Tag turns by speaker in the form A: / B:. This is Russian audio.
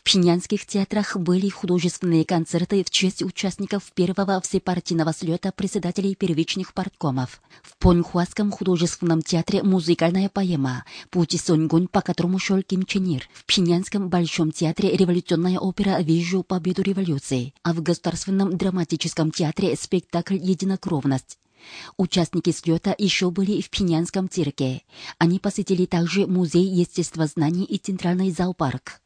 A: пхеньянских театрах были художественные концерты в честь участников первого всепартийного слета председателей первичных парткомов. В Поньхуасском художественном театре музыкальная поэма «Путь Соньгунь, по которому шел Ким Чен Ир». В Пхеньянском большом театре революционная опера «Вижу победу революции», а в Государственном драматическом театре спектакль «Единокровность». Участники слета еще были в Пхеньянском цирке. Они посетили также музей естествознаний и центральный зоопарк.